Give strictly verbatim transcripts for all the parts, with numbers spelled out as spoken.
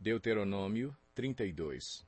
Deuteronômio trinta e dois.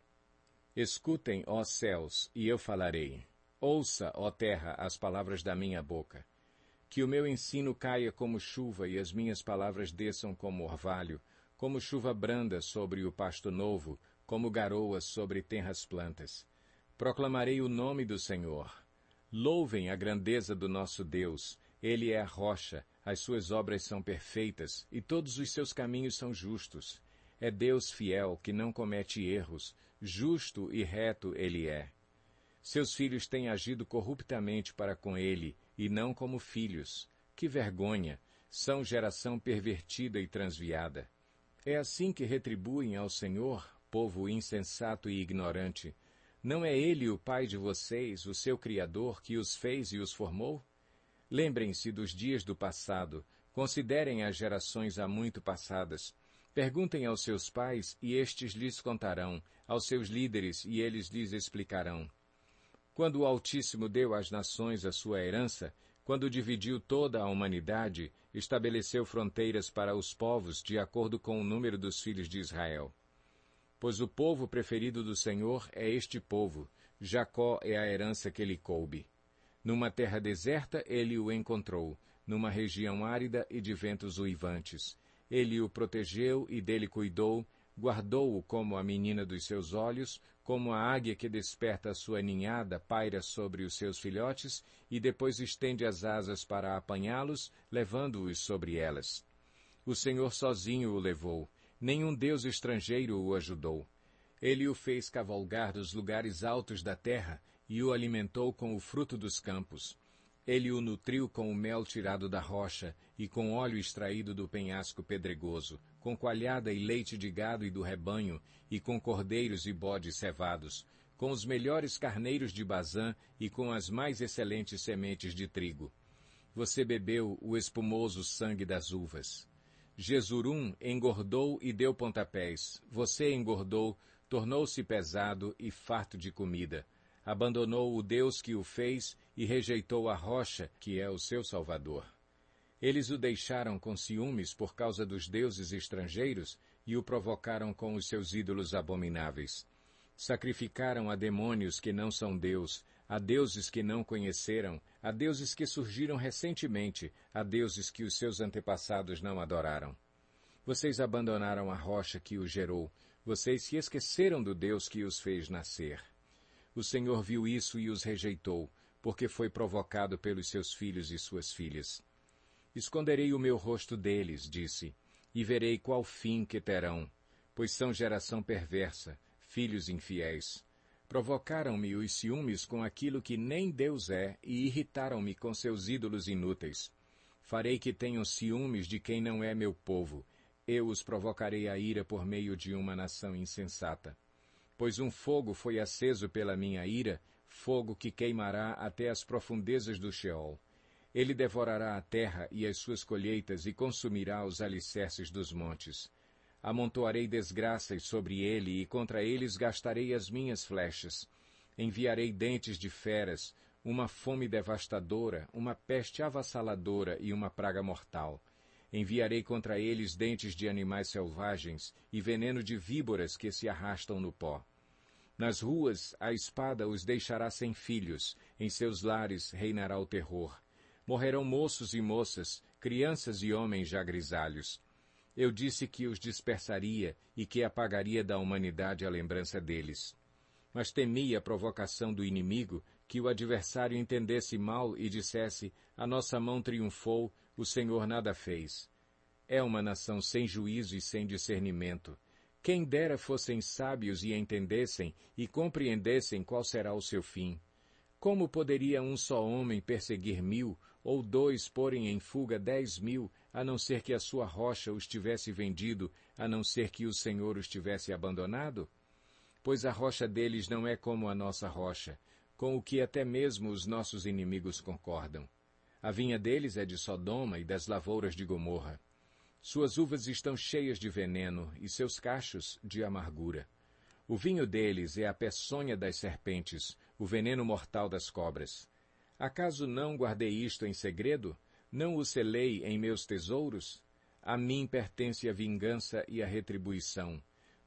Escutem, ó céus, e eu falarei. Ouça, ó terra, as palavras da minha boca. Que o meu ensino caia como chuva e as minhas palavras desçam como orvalho, como chuva branda sobre o pasto novo, como garoas sobre tenras plantas. Proclamarei o nome do Senhor. Louvem a grandeza do nosso Deus. Ele é a rocha, as suas obras são perfeitas, e todos os seus caminhos são justos. É Deus fiel, que não comete erros, justo e reto ele é. Seus filhos têm agido corruptamente para com ele, e não como filhos. Que vergonha! São geração pervertida e transviada. É assim que retribuem ao Senhor, povo insensato e ignorante. Não é ele o Pai de vocês, o seu Criador, que os fez e os formou? Lembrem-se dos dias do passado, considerem as gerações há muito passadas. Perguntem aos seus pais, e estes lhes contarão, aos seus líderes, e eles lhes explicarão. Quando o Altíssimo deu às nações a sua herança, quando dividiu toda a humanidade, estabeleceu fronteiras para os povos de acordo com o número dos filhos de Israel. Pois o povo preferido do Senhor é este povo, Jacó é a herança que lhe coube. Numa terra deserta ele o encontrou, numa região árida e de ventos uivantes. Ele o protegeu e dele cuidou, guardou-o como a menina dos seus olhos, como a águia que desperta a sua ninhada paira sobre os seus filhotes e depois estende as asas para apanhá-los, levando-os sobre elas. O Senhor sozinho o levou, nenhum deus estrangeiro o ajudou. Ele o fez cavalgar dos lugares altos da terra e o alimentou com o fruto dos campos. Ele o nutriu com o mel tirado da rocha e com óleo extraído do penhasco pedregoso, com coalhada e leite de gado e do rebanho, e com cordeiros e bodes cevados, com os melhores carneiros de Bazã e com as mais excelentes sementes de trigo. Você bebeu o espumoso sangue das uvas. Jesurum engordou e deu pontapés. Você engordou, tornou-se pesado e farto de comida. Abandonou o Deus que o fez e rejeitou a rocha, que é o seu Salvador. Eles o deixaram com ciúmes por causa dos deuses estrangeiros e o provocaram com os seus ídolos abomináveis. Sacrificaram a demônios que não são Deus, a deuses que não conheceram, a deuses que surgiram recentemente, a deuses que os seus antepassados não adoraram. Vocês abandonaram a rocha que os gerou, vocês se esqueceram do Deus que os fez nascer. O Senhor viu isso e os rejeitou, porque foi provocado pelos seus filhos e suas filhas. Esconderei o meu rosto deles, disse, e verei qual fim que terão, pois são geração perversa, filhos infiéis. Provocaram-me os ciúmes com aquilo que nem Deus é e irritaram-me com seus ídolos inúteis. Farei que tenham ciúmes de quem não é meu povo. Eu os provocarei a ira por meio de uma nação insensata. Pois um fogo foi aceso pela minha ira, fogo que queimará até as profundezas do Sheol. Ele devorará a terra e as suas colheitas e consumirá os alicerces dos montes. Amontoarei desgraças sobre ele e contra eles gastarei as minhas flechas. Enviarei dentes de feras, uma fome devastadora, uma peste avassaladora e uma praga mortal. Enviarei contra eles dentes de animais selvagens e veneno de víboras que se arrastam no pó. Nas ruas, a espada os deixará sem filhos, em seus lares reinará o terror. Morrerão moços e moças, crianças e homens já grisalhos. Eu disse que os dispersaria e que apagaria da humanidade a lembrança deles. Mas temi a provocação do inimigo, que o adversário entendesse mal e dissesse, a nossa mão triunfou, o Senhor nada fez. É uma nação sem juízo e sem discernimento. Quem dera fossem sábios e entendessem e compreendessem qual será o seu fim. Como poderia um só homem perseguir mil, ou dois porem em fuga dez mil, a não ser que a sua rocha os tivesse vendido, a não ser que o Senhor os tivesse abandonado? Pois a rocha deles não é como a nossa rocha, com o que até mesmo os nossos inimigos concordam. A vinha deles é de Sodoma e das lavouras de Gomorra. Suas uvas estão cheias de veneno e seus cachos de amargura. O vinho deles é a peçonha das serpentes, o veneno mortal das cobras. Acaso não guardei isto em segredo? Não o selei em meus tesouros? A mim pertence a vingança e a retribuição.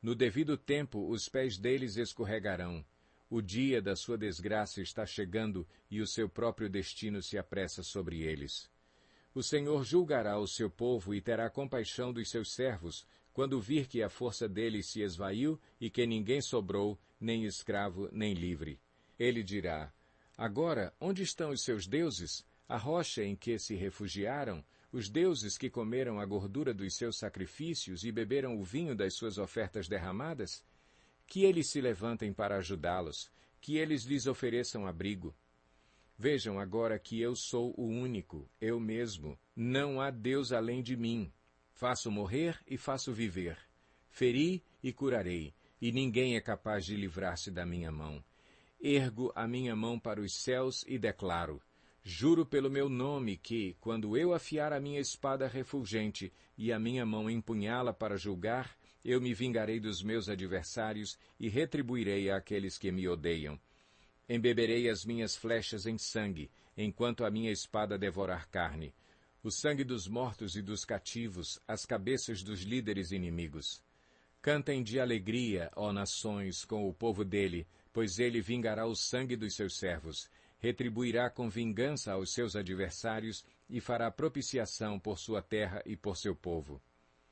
No devido tempo os pés deles escorregarão. O dia da sua desgraça está chegando e o seu próprio destino se apressa sobre eles. O Senhor julgará o seu povo e terá compaixão dos seus servos, quando vir que a força deles se esvaiu e que ninguém sobrou, nem escravo, nem livre. Ele dirá: agora, onde estão os seus deuses, a rocha em que se refugiaram, os deuses que comeram a gordura dos seus sacrifícios e beberam o vinho das suas ofertas derramadas? Que eles se levantem para ajudá-los, que eles lhes ofereçam abrigo. Vejam agora que eu sou o único, eu mesmo, não há Deus além de mim. Faço morrer e faço viver. Feri e curarei, e ninguém é capaz de livrar-se da minha mão. Ergo a minha mão para os céus e declaro: juro pelo meu nome que, quando eu afiar a minha espada refulgente e a minha mão empunhá-la para julgar, eu me vingarei dos meus adversários e retribuirei àqueles que me odeiam. Embeberei as minhas flechas em sangue, enquanto a minha espada devorar carne. O sangue dos mortos e dos cativos, as cabeças dos líderes inimigos. Cantem de alegria, ó nações, com o povo dele, pois ele vingará o sangue dos seus servos, retribuirá com vingança aos seus adversários e fará propiciação por sua terra e por seu povo.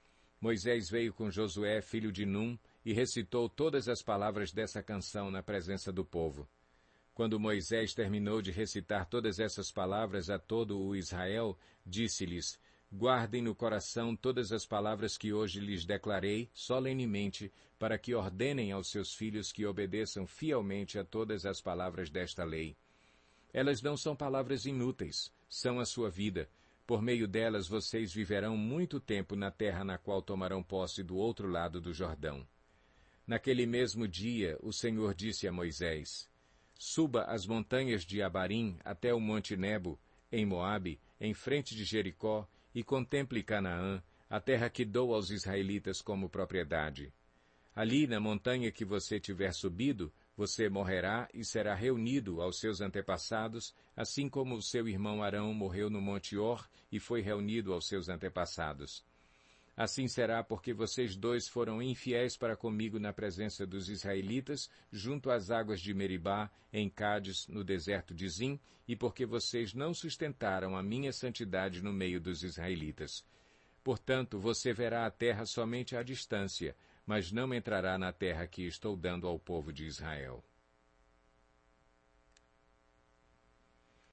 Moisés veio com Josué, filho de Num, e recitou todas as palavras dessa canção na presença do povo. Quando Moisés terminou de recitar todas essas palavras a todo o Israel, disse-lhes: guardem no coração todas as palavras que hoje lhes declarei solenemente, para que ordenem aos seus filhos que obedeçam fielmente a todas as palavras desta lei. Elas não são palavras inúteis, são a sua vida. Por meio delas vocês viverão muito tempo na terra na qual tomarão posse do outro lado do Jordão. Naquele mesmo dia, o Senhor disse a Moisés: suba as montanhas de Abarim até o monte Nebo, em Moabe, em frente de Jericó, e contemple Canaã, a terra que dou aos israelitas como propriedade. Ali, na montanha que você tiver subido, você morrerá e será reunido aos seus antepassados, assim como o seu irmão Arão morreu no monte Hor e foi reunido aos seus antepassados. Assim será porque vocês dois foram infiéis para comigo na presença dos israelitas, junto às águas de Meribá, em Cádiz, no deserto de Zim, e porque vocês não sustentaram a minha santidade no meio dos israelitas. Portanto, você verá a terra somente à distância, mas não entrará na terra que estou dando ao povo de Israel.